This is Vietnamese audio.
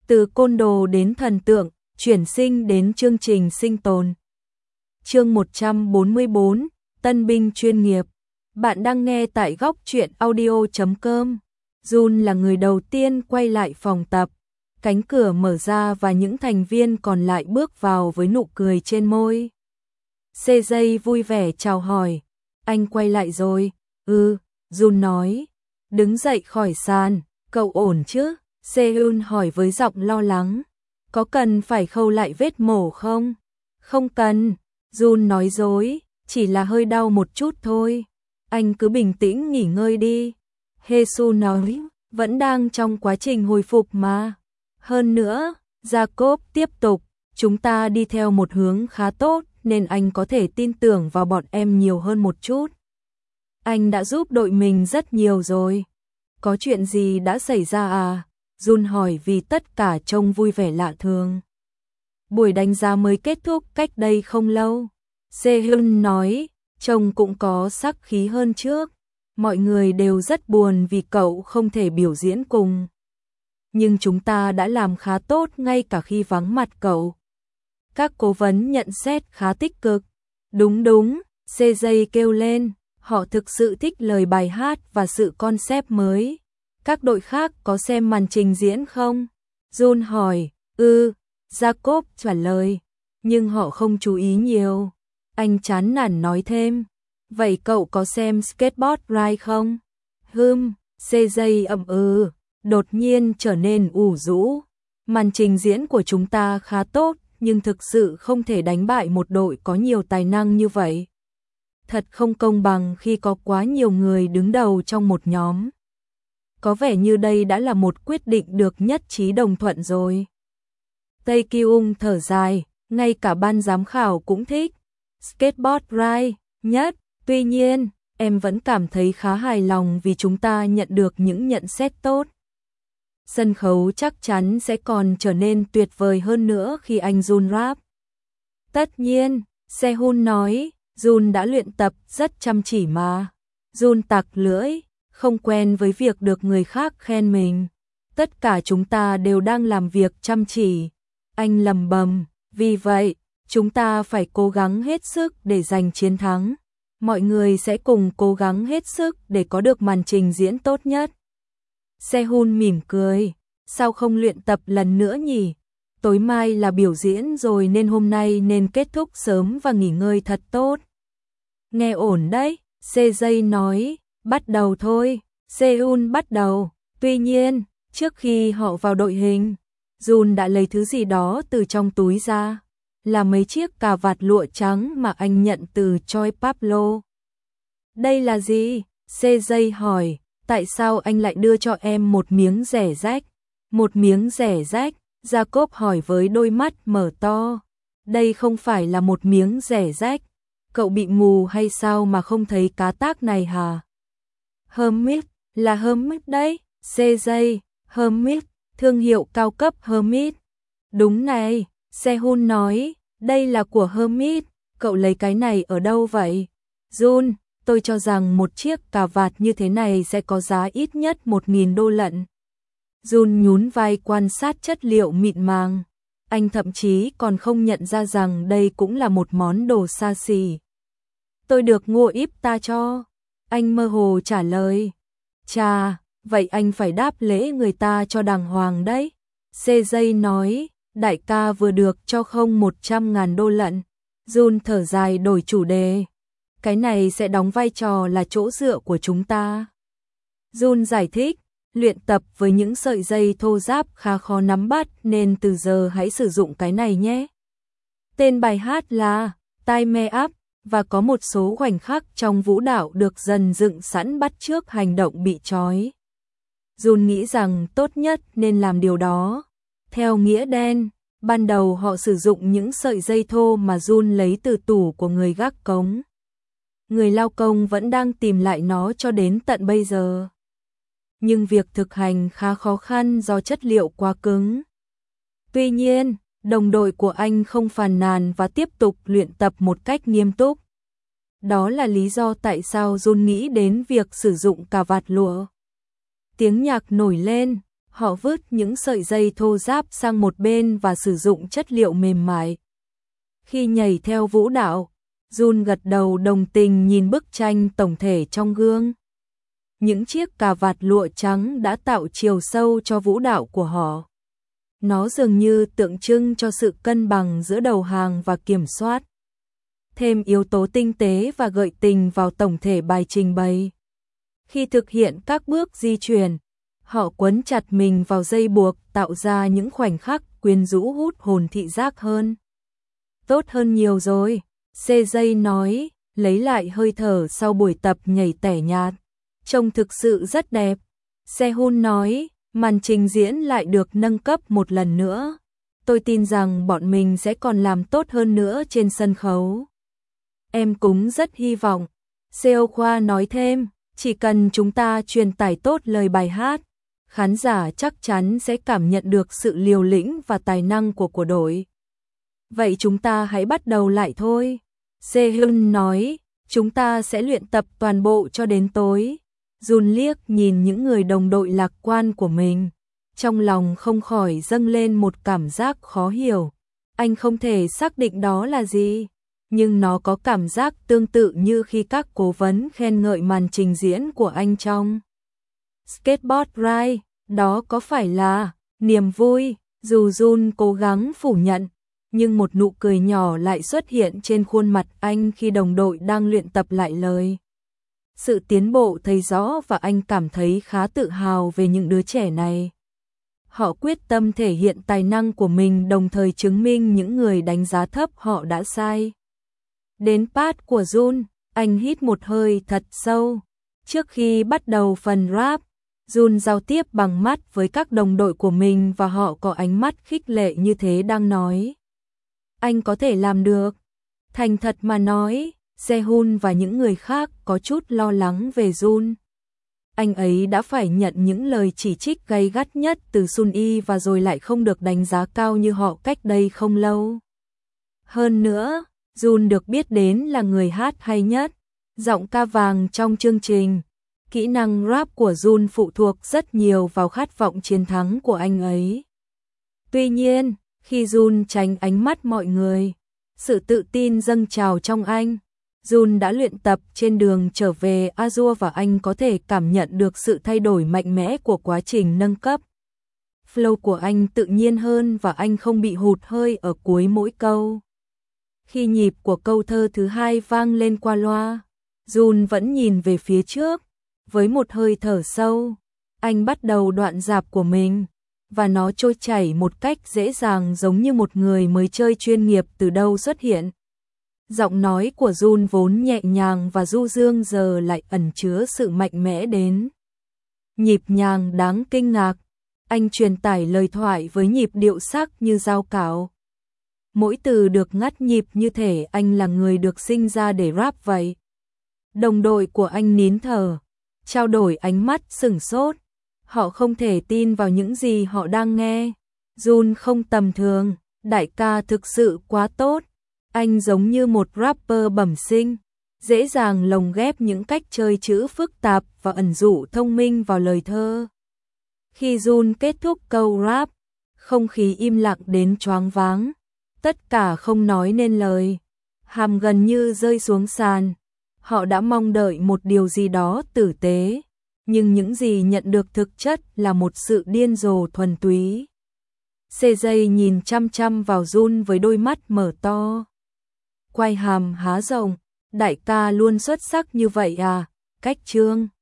Từ côn đồ đến thần tượng, chuyển sinh đến chương trình sinh tồn. Chương 144, Tân binh chuyên nghiệp. Bạn đang nghe tại góc truyện audio.com. Jun là người đầu tiên quay lại phòng tập. Cánh cửa mở ra và những thành viên còn lại bước vào với nụ cười trên môi. CJ vui vẻ chào hỏi. Anh quay lại rồi. Jun nói. Đứng dậy khỏi sàn. Cậu ổn chứ? Seun hỏi với giọng lo lắng. Có cần phải khâu lại vết mổ không? Không cần. Jun nói dối. Chỉ là hơi đau một chút thôi. Anh cứ bình tĩnh nghỉ ngơi đi. Hesu nói. Vẫn đang trong quá trình hồi phục mà. Hơn nữa, Jacob tiếp tục. Chúng ta đi theo một hướng khá tốt nên anh có thể tin tưởng vào bọn em nhiều hơn một chút. Anh đã giúp đội mình rất nhiều rồi. Có chuyện gì đã xảy ra à? Jun hỏi vì tất cả trông vui vẻ lạ thường. Buổi đánh giá mới kết thúc cách đây không lâu. Seun nói, trông cũng có sắc khí hơn trước. Mọi người đều rất buồn vì cậu không thể biểu diễn cùng. Nhưng chúng ta đã làm khá tốt ngay cả khi vắng mặt cậu. Các cố vấn nhận xét khá tích cực. Đúng, CJ kêu lên, họ thực sự thích lời bài hát và sự concept mới. Các đội khác có xem màn trình diễn không? Jun hỏi, Jacob trả lời, nhưng họ không chú ý nhiều. Anh chán nản nói thêm, vậy cậu có xem Skateboard Ride không? CJ đột nhiên trở nên ủ rũ. Màn trình diễn của chúng ta khá tốt, nhưng thực sự không thể đánh bại một đội có nhiều tài năng như vậy. Thật không công bằng khi có quá nhiều người đứng đầu trong một nhóm. Có vẻ như đây đã là một quyết định được nhất trí đồng thuận rồi. Tây Kyung thở dài, ngay cả ban giám khảo cũng thích Skateboard Ride nhất. Tuy nhiên, em vẫn cảm thấy khá hài lòng vì chúng ta nhận được những nhận xét tốt. Sân khấu chắc chắn sẽ còn trở nên tuyệt vời hơn nữa khi anh Jun rap. Tất nhiên, Sehun nói, Jun đã luyện tập rất chăm chỉ mà. Jun tặc lưỡi, không quen với việc được người khác khen mình. Tất cả chúng ta đều đang làm việc chăm chỉ. Anh lầm bầm, vì vậy, chúng ta phải cố gắng hết sức để giành chiến thắng. Mọi người sẽ cùng cố gắng hết sức để có được màn trình diễn tốt nhất. Sehun mỉm cười, sao không luyện tập lần nữa nhỉ? Tối mai là biểu diễn rồi nên hôm nay nên kết thúc sớm và nghỉ ngơi thật tốt. Nghe ổn đấy, CJ nói, bắt đầu thôi. Seun bắt đầu, tuy nhiên, trước khi họ vào đội hình, Jun đã lấy thứ gì đó từ trong túi ra, là mấy chiếc cà vạt lụa trắng mà anh nhận từ Choi Pablo. Đây là gì? CJ hỏi, tại sao anh lại đưa cho em một miếng rẻ rách? Một miếng rẻ rách? Jacob hỏi với đôi mắt mở to. Đây không phải là một miếng rẻ rách. Cậu bị mù hay sao mà không thấy cá tác này hả? Hermes, là Hermes đấy. CJ, Hermes, thương hiệu cao cấp Hermes. Đúng này, Sehun nói, đây là của Hermes. Cậu lấy cái này ở đâu vậy? Jun, tôi cho rằng một chiếc cà vạt như thế này sẽ có giá ít nhất 1.000 đô lận. Jun nhún vai quan sát chất liệu mịn màng. Anh thậm chí còn không nhận ra rằng đây cũng là một món đồ xa xỉ. Tôi được mua íp ta cho. Anh mơ hồ trả lời. Chà, vậy anh phải đáp lễ người ta cho đàng hoàng đấy. CJ nói, đại ca vừa được cho không 100.000 đô lận. Jun thở dài đổi chủ đề. Cái này sẽ đóng vai trò là chỗ dựa của chúng ta. Jun giải thích, luyện tập với những sợi dây thô ráp khá khó nắm bắt nên từ giờ hãy sử dụng cái này nhé. Tên bài hát là Time Up và có một số khoảnh khắc trong vũ đạo được dần dựng sẵn bắt chước hành động bị trói. Jun nghĩ rằng tốt nhất nên làm điều đó. Theo nghĩa đen, ban đầu họ sử dụng những sợi dây thô mà Jun lấy từ tủ của người gác cống. Người lao công vẫn đang tìm lại nó cho đến tận bây giờ. Nhưng việc thực hành khá khó khăn do chất liệu quá cứng. Tuy nhiên, đồng đội của anh không phàn nàn và tiếp tục luyện tập một cách nghiêm túc. Đó là lý do tại sao Jun nghĩ đến việc sử dụng cà vạt lụa. Tiếng nhạc nổi lên, Họ vứt những sợi dây thô ráp sang một bên và sử dụng chất liệu mềm mại. Khi nhảy theo vũ đạo, Jun gật đầu đồng tình nhìn bức tranh tổng thể trong gương. Những chiếc cà vạt lụa trắng đã tạo chiều sâu cho vũ đạo của họ. Nó dường như tượng trưng cho sự cân bằng giữa đầu hàng và kiểm soát. Thêm yếu tố tinh tế và gợi tình vào tổng thể bài trình bày. Khi thực hiện các bước di chuyển, họ quấn chặt mình vào dây buộc tạo ra những khoảnh khắc quyến rũ hút hồn thị giác hơn. Tốt hơn nhiều rồi, CJ nói, lấy lại hơi thở sau buổi tập nhảy tẻ nhạt. Trông thực sự rất đẹp. Sehun nói, màn trình diễn lại được nâng cấp một lần nữa. Tôi tin rằng bọn mình sẽ còn làm tốt hơn nữa trên sân khấu. Em cũng rất hy vọng. Seo Khoa nói thêm, chỉ cần chúng ta truyền tải tốt lời bài hát, khán giả chắc chắn sẽ cảm nhận được sự liều lĩnh và tài năng của đội. Vậy chúng ta hãy bắt đầu lại thôi. Sehun nói, chúng ta sẽ luyện tập toàn bộ cho đến tối. Jun liếc nhìn những người đồng đội lạc quan của mình. Trong lòng không khỏi dâng lên một cảm giác khó hiểu. Anh không thể xác định đó là gì, nhưng nó có cảm giác tương tự như khi các cố vấn khen ngợi màn trình diễn của anh trong Skateboard Ride. Đó có phải là niềm vui? Dù Jun cố gắng phủ nhận, nhưng một nụ cười nhỏ lại xuất hiện trên khuôn mặt anh khi đồng đội đang luyện tập lại lời. Sự tiến bộ thấy rõ và anh cảm thấy khá tự hào về những đứa trẻ này. Họ quyết tâm thể hiện tài năng của mình đồng thời chứng minh những người đánh giá thấp họ đã sai. Đến part của Jun, anh hít một hơi thật sâu. Trước khi bắt đầu phần rap, Jun giao tiếp bằng mắt với các đồng đội của mình và họ có ánh mắt khích lệ như thế đang nói. Anh có thể làm được. Thành thật mà nói, Sehun và những người khác có chút lo lắng về Jun. Anh ấy đã phải nhận những lời chỉ trích gay gắt nhất từ Sun Y và rồi lại không được đánh giá cao như họ cách đây không lâu. Hơn nữa, Jun được biết đến là người hát hay nhất, giọng ca vàng trong chương trình. Kỹ năng rap của Jun phụ thuộc rất nhiều vào khát vọng chiến thắng của anh ấy. Tuy nhiên, khi Jun tránh ánh mắt mọi người, sự tự tin dâng trào trong anh. Jun đã luyện tập trên đường trở về Azure và anh có thể cảm nhận được sự thay đổi mạnh mẽ của quá trình nâng cấp. Flow của anh tự nhiên hơn và anh không bị hụt hơi ở cuối mỗi câu. Khi nhịp của câu thơ thứ hai vang lên qua loa, Jun vẫn nhìn về phía trước. Với một hơi thở sâu, anh bắt đầu đoạn rap của mình, và nó trôi chảy một cách dễ dàng giống như một người mới chơi chuyên nghiệp từ đâu xuất hiện. Giọng nói của Jun vốn nhẹ nhàng và du dương giờ lại ẩn chứa sự mạnh mẽ đến nhịp nhàng đáng kinh ngạc. Anh truyền tải lời thoại với nhịp điệu sắc như dao cạo. Mỗi từ được ngắt nhịp như thể anh là người được sinh ra để rap vậy. Đồng đội của anh nín thở, trao đổi ánh mắt sửng sốt. Họ không thể tin vào những gì họ đang nghe. Jun không tầm thường, đại ca thực sự quá tốt. Anh giống như một rapper bẩm sinh, dễ dàng lồng ghép những cách chơi chữ phức tạp và ẩn dụ thông minh vào lời thơ. Khi Jun kết thúc câu rap, không khí im lặng đến choáng váng. Tất cả không nói nên lời, hàm gần như rơi xuống sàn. Họ đã mong đợi một điều gì đó tử tế, nhưng những gì nhận được thực chất là một sự điên rồ thuần túy. CJ nhìn chăm chăm vào Jun với đôi mắt mở to. Quay hàm há rộng, đại ca luôn xuất sắc như vậy à, cách chương.